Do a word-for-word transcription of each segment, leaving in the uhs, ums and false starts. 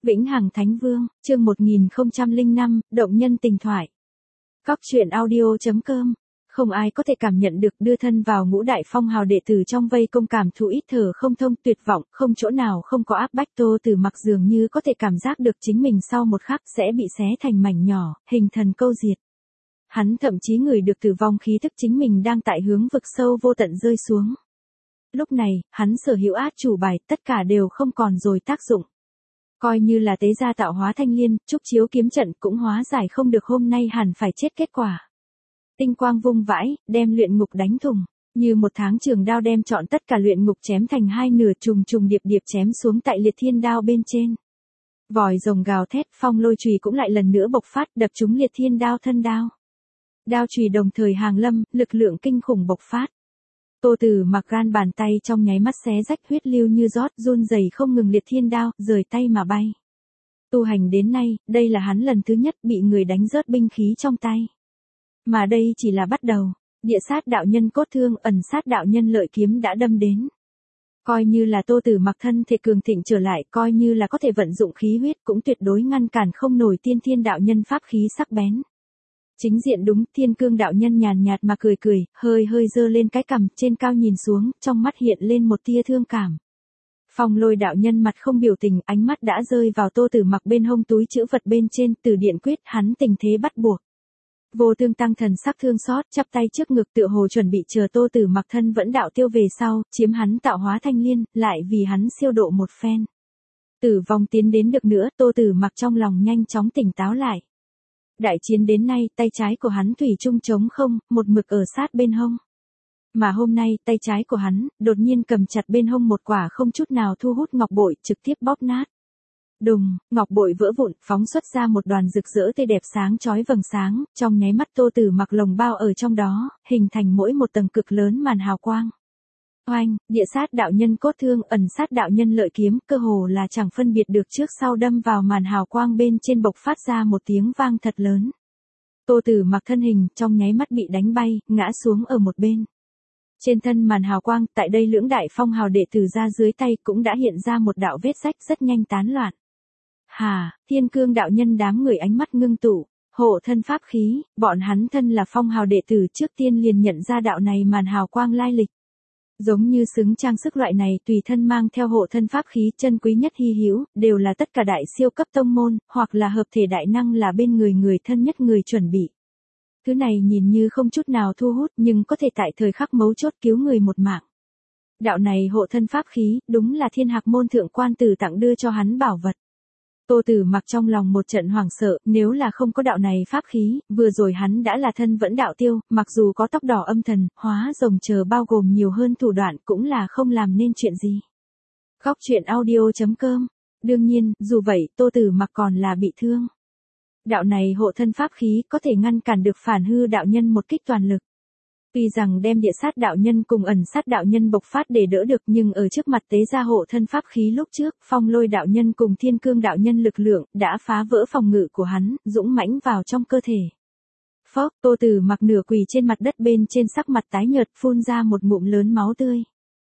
Vĩnh Hằng Thánh Vương, chương một nghìn không trăm lẻ năm, động nhân tình thoại. Góc truyện audio chấm com. Không ai có thể cảm nhận được đưa thân vào ngũ đại phong hào đệ tử trong vây công cảm thụ ít thở không thông, tuyệt vọng, không chỗ nào không có áp bách. Tô Tử Mặc dường như có thể cảm giác được chính mình sau một khắc sẽ bị xé thành mảnh nhỏ, hình thần câu diệt. Hắn thậm chí ngửi được tử vong khí thức chính mình đang tại hướng vực sâu vô tận rơi xuống. Lúc này, hắn sở hữu át chủ bài, tất cả đều không còn rồi tác dụng. Coi như là tế gia tạo hóa thanh liên, trúc chiếu kiếm trận cũng hóa giải không được hôm nay hẳn phải chết kết quả. Tinh quang vung vãi, đem luyện ngục đánh thùng, như một tháng trường đao đem chọn tất cả luyện ngục chém thành hai nửa, trùng trùng điệp điệp chém xuống tại liệt thiên đao bên trên. Vòi rồng gào thét, phong lôi chùy cũng lại lần nữa bộc phát, đập trúng liệt thiên đao thân đao. Đao chùy đồng thời hàng lâm, lực lượng kinh khủng bộc phát. Tô Tử Mặc gan bàn tay trong nháy mắt xé rách, huyết lưu như rót, run rẩy không ngừng, liệt thiên đao rời tay mà bay. Tu hành đến nay, đây là hắn lần thứ nhất bị người đánh rớt binh khí trong tay. Mà đây chỉ là bắt đầu, địa sát đạo nhân cốt thương, ẩn sát đạo nhân lợi kiếm đã đâm đến. Coi như là Tô Tử Mặc thân thể cường thịnh trở lại, coi như là có thể vận dụng khí huyết, cũng tuyệt đối ngăn cản không nổi tiên thiên đạo nhân pháp khí sắc bén. Chính diện đúng, Thiên Cương đạo nhân nhàn nhạt mà cười cười, hơi hơi giơ lên cái cằm, trên cao nhìn xuống, trong mắt hiện lên một tia thương cảm. Phong Lôi đạo nhân mặt không biểu tình, ánh mắt đã rơi vào Tô Tử Mặc bên hông túi trữ vật bên trên, Tử Điện Quyết, hắn tình thế bắt buộc. Vô Tương tăng thần sắc thương xót, chắp tay trước ngực tựa hồ chuẩn bị chờ Tô Tử Mặc thân vẫn đạo tiêu về sau, chiếm hắn tạo hóa thanh liên, lại vì hắn siêu độ một phen. Tử vong tiến đến được nữa, Tô Tử Mặc trong lòng nhanh chóng tỉnh táo lại. Đại chiến đến nay, tay trái của hắn thủy chung trống không, một mực ở sát bên hông. Mà hôm nay, tay trái của hắn, đột nhiên cầm chặt bên hông một quả không chút nào thu hút ngọc bội, trực tiếp bóp nát. Đùng, ngọc bội vỡ vụn, phóng xuất ra một đoàn rực rỡ tươi đẹp sáng chói vầng sáng, trong nháy mắt Tô Tử Mặc lồng bao ở trong đó, hình thành mỗi một tầng cực lớn màn hào quang. Oanh, địa sát đạo nhân cốt thương, ẩn sát đạo nhân lợi kiếm, cơ hồ là chẳng phân biệt được trước sau, đâm vào màn hào quang bên trên, bộc phát ra một tiếng vang thật lớn. Tô Tử Mặc thân hình trong nháy mắt bị đánh bay, ngã xuống ở một bên. Trên thân màn hào quang, tại đây lưỡng đại phong hào đệ tử ra dưới tay cũng đã hiện ra một đạo vết rách rất nhanh tán loạn. Hà, Thiên Cương đạo nhân đám người ánh mắt ngưng tụ, hộ thân pháp khí, bọn hắn thân là phong hào đệ tử trước tiên liền nhận ra đạo này màn hào quang lai lịch. Giống như xứng trang sức loại này tùy thân mang theo hộ thân pháp khí chân quý nhất hy hữu, đều là tất cả đại siêu cấp tông môn, hoặc là hợp thể đại năng là bên người người thân nhất người chuẩn bị. Thứ này nhìn như không chút nào thu hút nhưng có thể tại thời khắc mấu chốt cứu người một mạng. Đạo này hộ thân pháp khí, đúng là Thiên Hạc môn thượng quan tử tặng đưa cho hắn bảo vật. Tô Tử Mặc trong lòng một trận hoảng sợ, nếu là không có đạo này pháp khí, vừa rồi hắn đã là thân vẫn đạo tiêu, mặc dù có tóc đỏ âm thần, hóa rồng chờ bao gồm nhiều hơn thủ đoạn cũng là không làm nên chuyện gì. Góc truyện audio chấm com. Đương nhiên, dù vậy, Tô Tử Mặc còn là bị thương. Đạo này hộ thân pháp khí có thể ngăn cản được phản hư đạo nhân một kích toàn lực. Tuy rằng đem địa sát đạo nhân cùng ẩn sát đạo nhân bộc phát để đỡ được, nhưng ở trước mặt tế gia hộ thân pháp khí lúc trước, Phong Lôi đạo nhân cùng Thiên Cương đạo nhân lực lượng đã phá vỡ phòng ngự của hắn, dũng mãnh vào trong cơ thể. Phốc, Tô Tử Mặc nửa quỳ trên mặt đất, bên trên sắc mặt tái nhợt, phun ra một ngụm lớn máu tươi.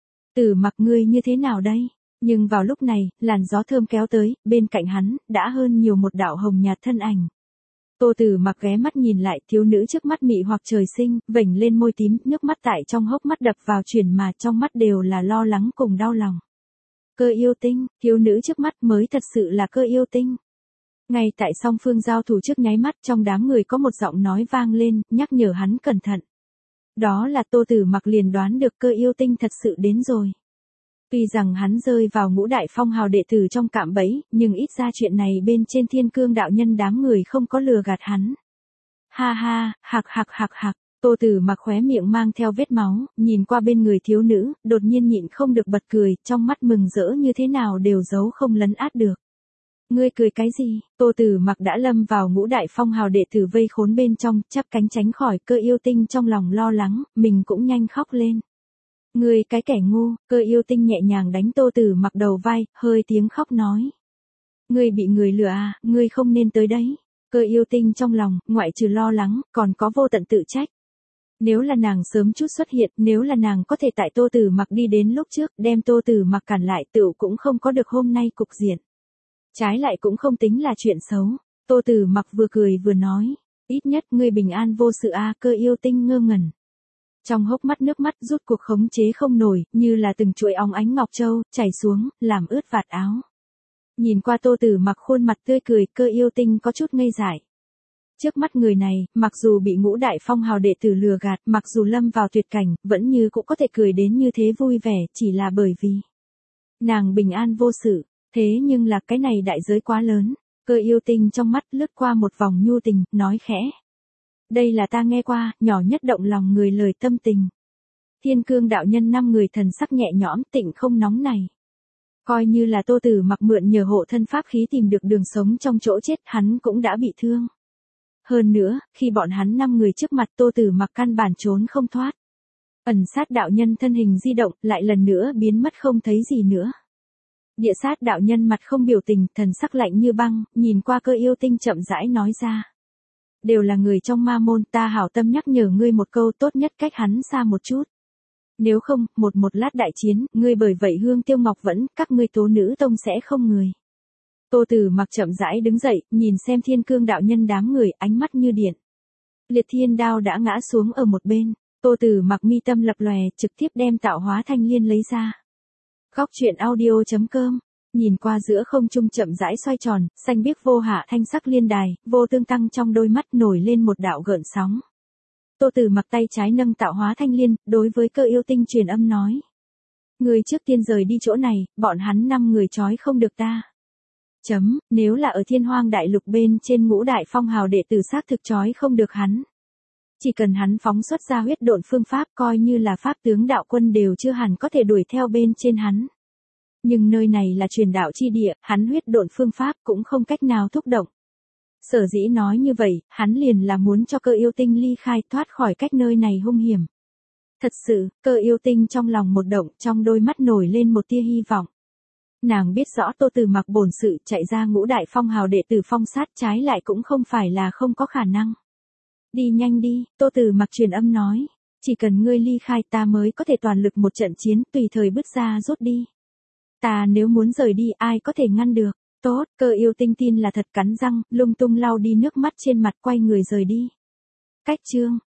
Tử Mặc, ngươi như thế nào đây? Nhưng vào lúc này, làn gió thơm kéo tới, bên cạnh hắn đã hơn nhiều một đạo hồng nhạt thân ảnh. Tô Tử Mặc ghé mắt nhìn lại, thiếu nữ trước mắt mị hoặc trời sinh, vểnh lên môi tím, nước mắt tại trong hốc mắt đập vào chuyển mà trong mắt đều là lo lắng cùng đau lòng. Cơ yêu tinh, thiếu nữ trước mắt mới thật sự là cơ yêu tinh. Ngay tại song phương giao thủ trước nháy mắt, trong đám người có một giọng nói vang lên, nhắc nhở hắn cẩn thận. Đó là Tô Tử Mặc liền đoán được cơ yêu tinh thật sự đến rồi. Tuy rằng hắn rơi vào ngũ đại phong hào đệ tử trong cạm bẫy, nhưng ít ra chuyện này bên trên Thiên Cương đạo nhân đám người không có lừa gạt hắn. Ha ha, hạc hạc hạc hạc, Tô Tử Mặc khóe miệng mang theo vết máu, nhìn qua bên người thiếu nữ, đột nhiên nhịn không được bật cười, trong mắt mừng rỡ như thế nào đều giấu không lấn át được. Ngươi cười cái gì? Tô Tử Mặc đã lâm vào ngũ đại phong hào đệ tử vây khốn bên trong, chắp cánh tránh khỏi, cơ yêu tinh trong lòng lo lắng, mình cũng nhanh khóc lên. Ngươi cái kẻ ngu, cơ yêu tinh nhẹ nhàng đánh Tô Tử Mặc đầu vai, hơi tiếng khóc nói. Ngươi bị người lừa à, ngươi không nên tới đấy. Cơ yêu tinh trong lòng, ngoại trừ lo lắng, còn có vô tận tự trách. Nếu là nàng sớm chút xuất hiện, nếu là nàng có thể tại Tô Tử Mặc đi đến lúc trước, đem Tô Tử Mặc cản lại, tựu cũng không có được hôm nay cục diện. Trái lại cũng không tính là chuyện xấu. Tô Tử Mặc vừa cười vừa nói, ít nhất ngươi bình an vô sự a. Cơ yêu tinh ngơ ngẩn. Trong hốc mắt nước mắt rút cuộc khống chế không nổi, như là từng chuỗi óng ánh ngọc châu, chảy xuống, làm ướt vạt áo. Nhìn qua Tô Tử Mặc khuôn mặt tươi cười, cơ yêu tinh có chút ngây dại. Trước mắt người này, mặc dù bị ngũ đại phong hào đệ tử lừa gạt, mặc dù lâm vào tuyệt cảnh, vẫn như cũng có thể cười đến như thế vui vẻ, chỉ là bởi vì nàng bình an vô sự. Thế nhưng là cái này đại giới quá lớn. Cơ yêu tinh trong mắt lướt qua một vòng nhu tình, nói khẽ. Đây là ta nghe qua, nhỏ nhất động lòng người lời tâm tình. Thiên Cương đạo nhân năm người thần sắc nhẹ nhõm, tịnh không nóng này. Coi như là Tô Tử Mặc mượn nhờ hộ thân pháp khí tìm được đường sống trong chỗ chết, hắn cũng đã bị thương. Hơn nữa, khi bọn hắn năm người trước mặt Tô Tử Mặc căn bản trốn không thoát. Ẩn sát đạo nhân thân hình di động, lại lần nữa biến mất không thấy gì nữa. Địa sát đạo nhân mặt không biểu tình, thần sắc lạnh như băng, nhìn qua cơ yêu tinh chậm rãi nói ra. Đều là người trong ma môn, ta hảo tâm nhắc nhở ngươi một câu, tốt nhất cách hắn xa một chút. Nếu không, một một lát đại chiến, ngươi bởi vậy hương tiêu ngọc vẫn, các ngươi tố nữ tông sẽ không người. Tô Tử Mặc chậm rãi đứng dậy, nhìn xem Thiên Cương đạo nhân đám người, ánh mắt như điện. Liệt thiên đao đã ngã xuống ở một bên. Tô Tử Mặc mi tâm lập lòe, trực tiếp đem tạo hóa thanh liên lấy ra. Góc truyện audio chấm com. Nhìn qua giữa không trung chậm rãi xoay tròn, xanh biếc vô hạ thanh sắc liên đài, vô tương tăng trong đôi mắt nổi lên một đạo gợn sóng. Tô Tử Mặc tay trái nâng tạo hóa thanh liên, đối với cơ yêu tinh truyền âm nói. Người trước tiên rời đi chỗ này, bọn hắn năm người trói không được ta. Chấm, nếu là ở thiên hoang đại lục bên trên ngũ đại phong hào đệ tử xác thực trói không được hắn. Chỉ cần hắn phóng xuất ra huyết độn phương pháp coi như là pháp tướng đạo quân đều chưa hẳn có thể đuổi theo bên trên hắn. Nhưng nơi này là truyền đạo chi địa, hắn huyết độn phương pháp cũng không cách nào thúc động. Sở dĩ nói như vậy, hắn liền là muốn cho cơ yêu tinh ly khai thoát khỏi cách nơi này hung hiểm. Thật sự, cơ yêu tinh trong lòng một động, trong đôi mắt nổi lên một tia hy vọng. Nàng biết rõ Tô Tử Mặc bổn sự chạy ra ngũ đại phong hào đệ tử phong sát, trái lại cũng không phải là không có khả năng. Đi nhanh đi, Tô Tử Mặc truyền âm nói. Chỉ cần ngươi ly khai ta mới có thể toàn lực một trận chiến, tùy thời bứt ra rút đi. Ta nếu muốn rời đi ai có thể ngăn được. Tốt, cơ yêu tinh tin là thật, cắn răng, lung tung lau đi nước mắt trên mặt, quay người rời đi. Cách chương.